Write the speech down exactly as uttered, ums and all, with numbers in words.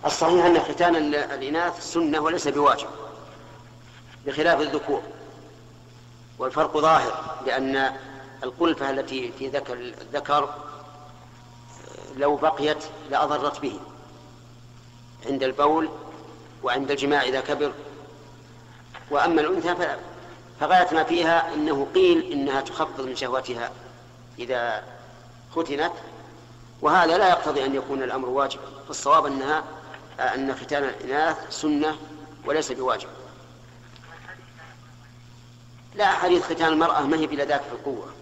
الصحيح أن ختان الإناث سنة وليس بواجب بخلاف الذكور، والفرق ظاهر، لأن القلفة التي في ذكر الذكر لو بقيت لأضرت به عند البول وعند الجماع إذا كبر. وأما الأنثى فغاية ما فيها أنه قيل إنها تخفض من شهوتها إذا ختنت، وهذا لا يقتضي أن يكون الأمر واجبا، فالصواب أنها أن ختان الإناث سنة وليس بواجب. لا، حديث ختان المرأة ما هي بلا ذاك في القوة.